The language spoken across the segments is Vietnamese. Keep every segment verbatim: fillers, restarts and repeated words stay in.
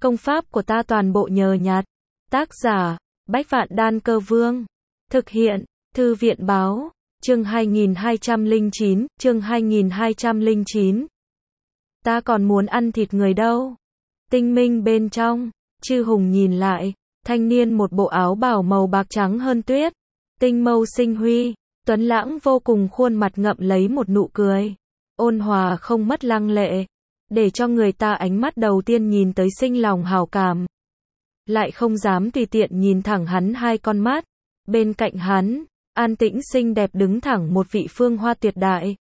Công pháp của ta toàn bộ nhờ nhặt. Tác giả, Bách Vạn Đan Cơ Vương. Thực hiện, Thư viện Báo. Chương hai nghìn hai trăm lẻ chín, chương hai nghìn hai trăm lẻ chín. Ta còn muốn ăn thịt người đâu. Tinh minh bên trong, Chư Hùng nhìn lại, thanh niên một bộ áo bào màu bạc trắng hơn tuyết, tinh mâu sinh huy, tuấn lãng vô cùng, khuôn mặt ngậm lấy một nụ cười, ôn hòa không mất lăng lệ, để cho người ta ánh mắt đầu tiên nhìn tới sinh lòng hảo cảm. Lại không dám tùy tiện nhìn thẳng hắn hai con mắt. Bên cạnh hắn, an tĩnh xinh đẹp đứng thẳng một vị phương hoa tuyệt đại.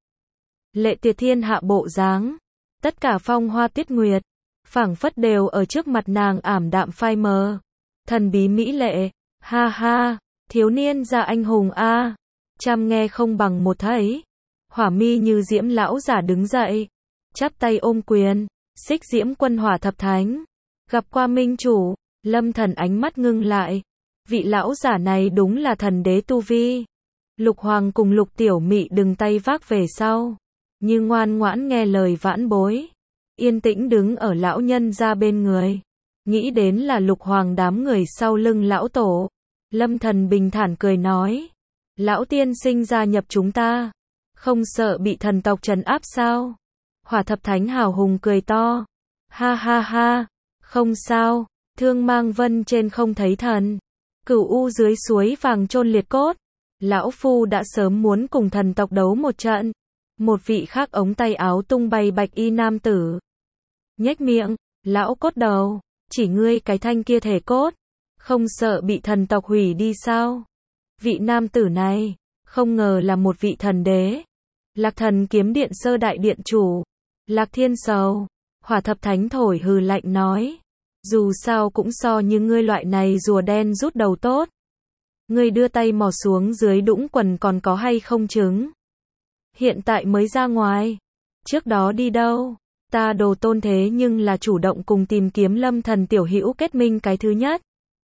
Lệ tuyệt thiên hạ bộ dáng. Tất cả phong hoa tuyết nguyệt, phảng phất đều ở trước mặt nàng ảm đạm phai mờ. Thần bí mỹ lệ, ha ha, thiếu niên gia anh hùng a. Trăm nghe không bằng một thấy. Hỏa mi như diễm lão giả đứng dậy, chắp tay ôm quyền, xích diễm quân hỏa thập thánh. Gặp qua minh chủ, Lâm Thần ánh mắt ngưng lại. Vị lão giả này đúng là thần đế tu vi. Lục Hoàng cùng Lục Tiểu Mị đừng tay vác về sau, như ngoan ngoãn nghe lời vãn bối, yên tĩnh đứng ở lão nhân ra bên người. Nghĩ đến là Lục Hoàng đám người sau lưng lão tổ, Lâm Thần bình thản cười nói: lão tiên sinh gia nhập chúng ta, không sợ bị thần tộc trấn áp sao? Hỏa thập thánh hào hùng cười to, ha ha ha, không sao, thương mang vân trên không thấy thần, cửu u dưới suối vàng chôn liệt cốt. Lão phu đã sớm muốn cùng thần tộc đấu một trận. Một vị khác ống tay áo tung bay bạch y nam tử nhếch miệng, lão cốt đầu, chỉ ngươi cái thanh kia thể cốt, không sợ bị thần tộc hủy đi sao? Vị nam tử này, không ngờ là một vị thần đế. Lạc Thần kiếm điện sơ đại điện chủ, Lạc Thiên Sầu. Hỏa thập thánh thổi hừ lạnh nói, dù sao cũng so như ngươi loại này rùa đen rút đầu tốt. Ngươi đưa tay mò xuống dưới đũng quần còn có hay không chứng? Hiện tại mới ra ngoài. Trước đó đi đâu? Ta Đồ Tôn thế nhưng là chủ động cùng tìm kiếm Lâm Thần tiểu hữu kết minh cái thứ nhất.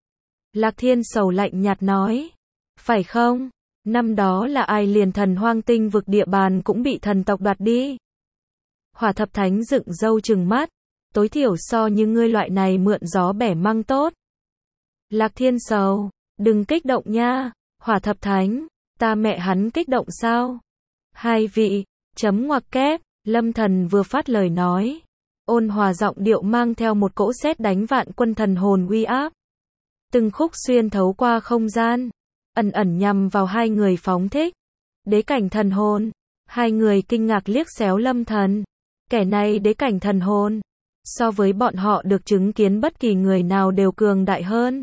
Lạc Thiên Sầu lạnh nhạt nói. Phải không? Năm đó là ai liền thần hoang tinh vực địa bàn cũng bị thần tộc đoạt đi. Hỏa thập thánh dựng râu trừng mắt. Tối thiểu so như ngươi loại này mượn gió bẻ măng tốt. Lạc Thiên Sầu, đừng kích động nha. Hỏa thập thánh, ta mẹ hắn kích động sao? Hai vị, chấm ngoặc kép. Lâm Thần vừa phát lời nói, ôn hòa giọng điệu mang theo một cỗ sét đánh vạn quân thần hồn uy áp. Từng khúc xuyên thấu qua không gian, ẩn ẩn nhằm vào hai người phóng thích. Đế cảnh thần hồn. Hai người kinh ngạc liếc xéo Lâm Thần. Kẻ này đế cảnh thần hồn, so với bọn họ được chứng kiến bất kỳ người nào đều cường đại hơn.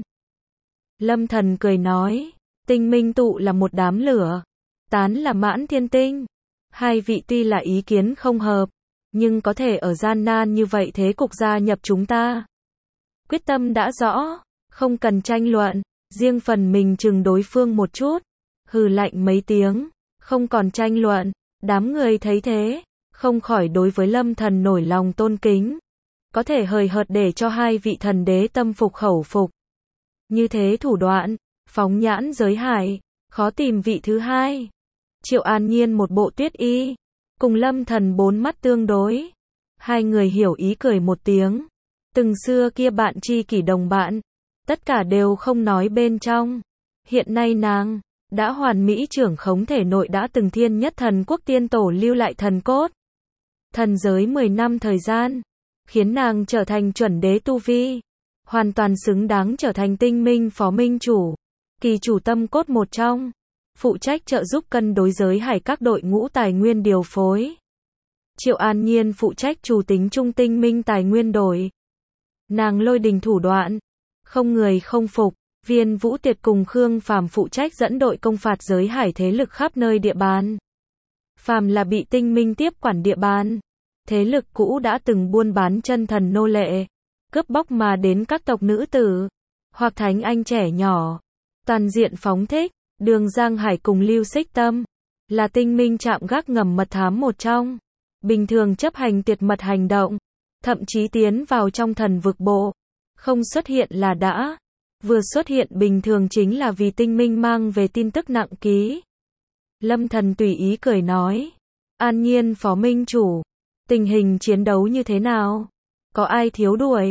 Lâm Thần cười nói, tinh minh tụ là một đám lửa, tán là mãn thiên tinh. Hai vị tuy là ý kiến không hợp, nhưng có thể ở gian nan như vậy thế cục gia nhập chúng ta. Quyết tâm đã rõ, không cần tranh luận, riêng phần mình chừng đối phương một chút, hừ lạnh mấy tiếng, không còn tranh luận. Đám người thấy thế, không khỏi đối với Lâm Thần nổi lòng tôn kính. Có thể hời hợt để cho hai vị thần đế tâm phục khẩu phục. Như thế thủ đoạn, phóng nhãn giới hải, khó tìm vị thứ hai. Triệu An Nhiên một bộ tuyết y, cùng Lâm Thần bốn mắt tương đối. Hai người hiểu ý cười một tiếng. Từng xưa kia bạn tri kỷ đồng bạn, tất cả đều không nói bên trong. Hiện nay nàng đã hoàn mỹ trưởng khống thể nội đã từng thiên nhất thần quốc tiên tổ lưu lại thần cốt. Thần giới mười năm thời gian, khiến nàng trở thành chuẩn đế tu vi, hoàn toàn xứng đáng trở thành tinh minh phó minh chủ, kỳ chủ tâm cốt một trong, phụ trách trợ giúp cân đối giới hải các đội ngũ tài nguyên điều phối. Triệu An Nhiên phụ trách chủ tính trung tinh minh tài nguyên đổi. Nàng lôi đình thủ đoạn, không người không phục. Viên Vũ Tiệt cùng Khương Phàm phụ trách dẫn đội công phạt giới hải thế lực khắp nơi địa bàn. Phàm là bị tinh minh tiếp quản địa bàn, thế lực cũ đã từng buôn bán chân thần nô lệ, cướp bóc mà đến các tộc nữ tử, hoặc thánh anh trẻ nhỏ, toàn diện phóng thích. Đường Giang Hải cùng Lưu Xích Tâm là tinh minh trạm gác ngầm mật thám một trong, bình thường chấp hành tuyệt mật hành động, thậm chí tiến vào trong thần vực bộ, không xuất hiện là đã, vừa xuất hiện bình thường chính là vì tinh minh mang về tin tức nặng ký. Lâm Thần tùy ý cười nói, An Nhiên phó minh chủ, tình hình chiến đấu như thế nào? Có ai thiếu đuổi?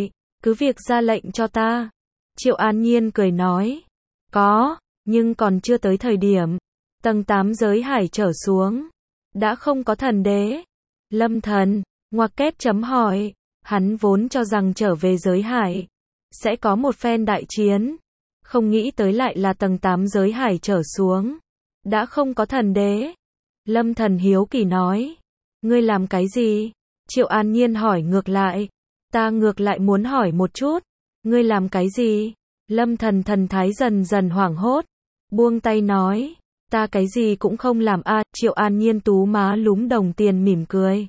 Cứ việc ra lệnh cho ta. Triệu An Nhiên cười nói. Có, nhưng còn chưa tới thời điểm. Tầng tám giới hải trở xuống. Đã không có thần đế. Lâm Thần, ngoặc kép chấm hỏi. Hắn vốn cho rằng trở về giới hải. Sẽ có một phen đại chiến. Không nghĩ tới lại là tầng tám giới hải trở xuống. Đã không có thần đế. Lâm Thần hiếu kỳ nói. Ngươi làm cái gì? Triệu An Nhiên hỏi ngược lại. Ta ngược lại muốn hỏi một chút. Ngươi làm cái gì? Lâm Thần thần thái dần dần hoảng hốt. Buông tay nói. Ta cái gì cũng không làm a. À, Triệu An Nhiên tú má lúm đồng tiền mỉm cười.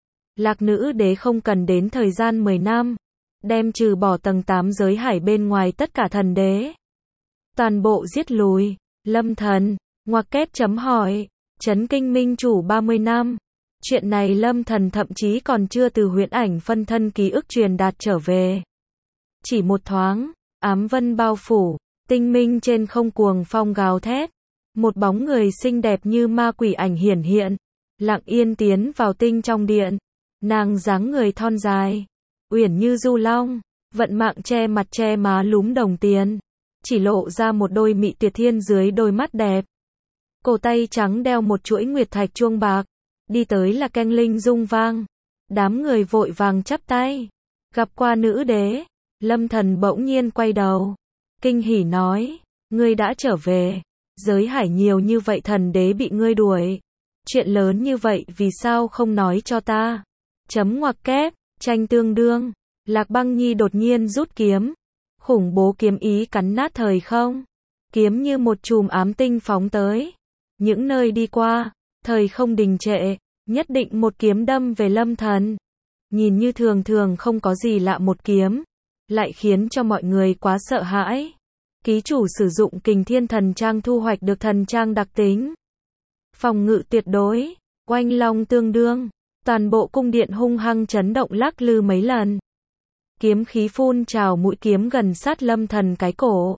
Lạc nữ đế không cần đến thời gian mười năm. Đem trừ bỏ tầng tám giới hải bên ngoài tất cả thần đế. Toàn bộ giết lùi. Lâm Thần, ngoặc kép chấm hỏi. Chấn kinh minh chủ ba mươi năm. Chuyện này Lâm Thần thậm chí còn chưa từ huyễn ảnh phân thân ký ức truyền đạt trở về. Chỉ một thoáng, ám vân bao phủ, tinh minh trên không cuồng phong gào thét. Một bóng người xinh đẹp như ma quỷ ảnh hiển hiện, lặng yên tiến vào tinh trong điện. Nàng dáng người thon dài, uyển như du long, vận mạng che mặt che má lúm đồng tiền, chỉ lộ ra một đôi mị tuyệt thiên dưới đôi mắt đẹp. Cổ tay trắng đeo một chuỗi nguyệt thạch chuông bạc, đi tới là keng linh rung vang. Đám người vội vàng chắp tay, gặp qua nữ đế. Lâm Thần bỗng nhiên quay đầu, kinh hỉ nói, ngươi đã trở về. Giới hải nhiều như vậy thần đế bị ngươi đuổi. Chuyện lớn như vậy vì sao không nói cho ta? Chấm ngoặc kép, tranh tương đương. Lạc Băng Nhi đột nhiên rút kiếm. Khủng bố kiếm ý cắn nát thời không. Kiếm như một chùm ám tinh phóng tới. Những nơi đi qua, thời không đình trệ, nhất định một kiếm đâm về Lâm Thần. Nhìn như thường thường không có gì lạ một kiếm, lại khiến cho mọi người quá sợ hãi. Ký chủ sử dụng Kình Thiên Thần Trang thu hoạch được thần trang đặc tính. Phòng ngự tuyệt đối, oanh long tương đương, toàn bộ cung điện hung hăng chấn động lắc lư mấy lần. Kiếm khí phun trào mũi kiếm gần sát Lâm Thần cái cổ.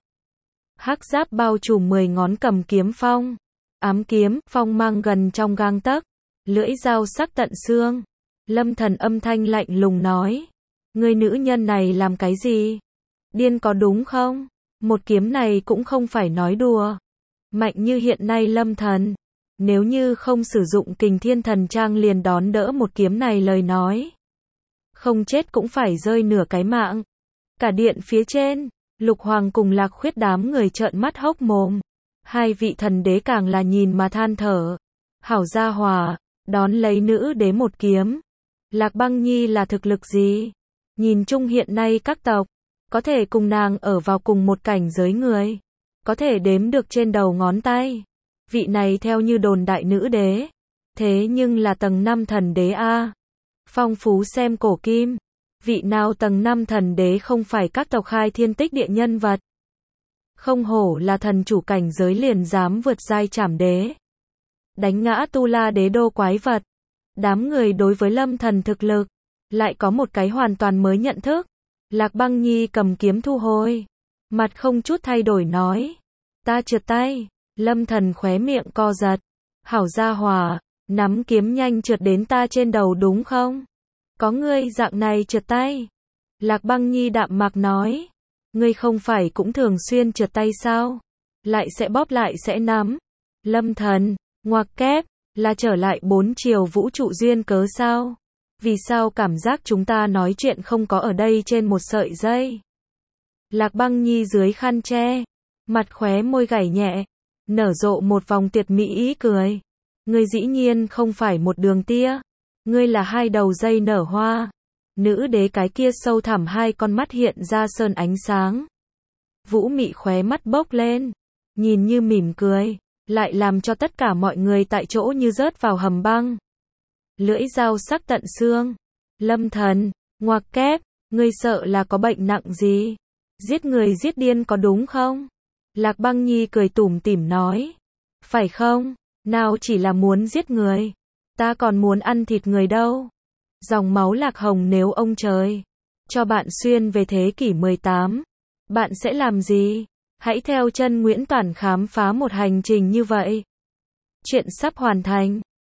Hắc giáp bao trùm mười ngón cầm kiếm phong. Ám kiếm, phong mang gần trong gang tấc. Lưỡi dao sắc tận xương. Lâm Thần âm thanh lạnh lùng nói. Người nữ nhân này làm cái gì? Điên có đúng không? Một kiếm này cũng không phải nói đùa. Mạnh như hiện nay Lâm Thần. Nếu như không sử dụng Kình Thiên Thần Trang liền đón đỡ một kiếm này lời nói. Không chết cũng phải rơi nửa cái mạng. Cả điện phía trên, Lục Hoàng cùng Lạc Khuyết đám người trợn mắt hốc mồm. Hai vị thần đế càng là nhìn mà than thở. Hảo gia hòa, đón lấy nữ đế một kiếm. Lạc Băng Nhi là thực lực gì? Nhìn chung hiện nay các tộc, có thể cùng nàng ở vào cùng một cảnh giới người. Có thể đếm được trên đầu ngón tay. Vị này theo như đồn đại nữ đế. Thế nhưng là tầng năm thần đế A. Phong phú xem cổ kim. Vị nào tầng năm thần đế không phải các tộc khai thiên tích địa nhân vật. Không hổ là thần chủ cảnh giới liền dám vượt giai trảm đế. Đánh ngã tu la đế đô quái vật. Đám người đối với Lâm Thần thực lực, lại có một cái hoàn toàn mới nhận thức. Lạc Băng Nhi cầm kiếm thu hồi. Mặt không chút thay đổi nói. Ta trượt tay. Lâm Thần khóe miệng co giật. Hảo gia hòa, nắm kiếm nhanh trượt đến ta trên đầu đúng không? Có ngươi dạng này trượt tay. Lạc Băng Nhi đạm mạc nói. Ngươi không phải cũng thường xuyên trượt tay sao? Lại sẽ bóp lại sẽ nắm. Lâm Thần, ngoặc kép, là trở lại bốn chiều vũ trụ duyên cớ sao? Vì sao cảm giác chúng ta nói chuyện không có ở đây trên một sợi dây? Lạc Băng Nhi dưới khăn che, mặt khóe môi gảy nhẹ, nở rộ một vòng tuyệt mỹ ý cười. Ngươi dĩ nhiên không phải một đường tia, ngươi là hai đầu dây nở hoa. Nữ đế cái kia sâu thẳm hai con mắt hiện ra sơn ánh sáng. Vũ mị khóe mắt bốc lên, nhìn như mỉm cười, lại làm cho tất cả mọi người tại chỗ như rớt vào hầm băng. Lưỡi dao sắc tận xương. Lâm Thần, ngoặc kép, ngươi sợ là có bệnh nặng gì? Giết người giết điên có đúng không? Lạc Băng Nhi cười tủm tỉm nói. Phải không? Nào chỉ là muốn giết người. Ta còn muốn ăn thịt người đâu. Dòng máu Lạc Hồng nếu ông trời cho bạn xuyên về thế kỷ mười tám, bạn sẽ làm gì? Hãy theo chân Nguyễn Toản khám phá một hành trình như vậy. Chuyện sắp hoàn thành.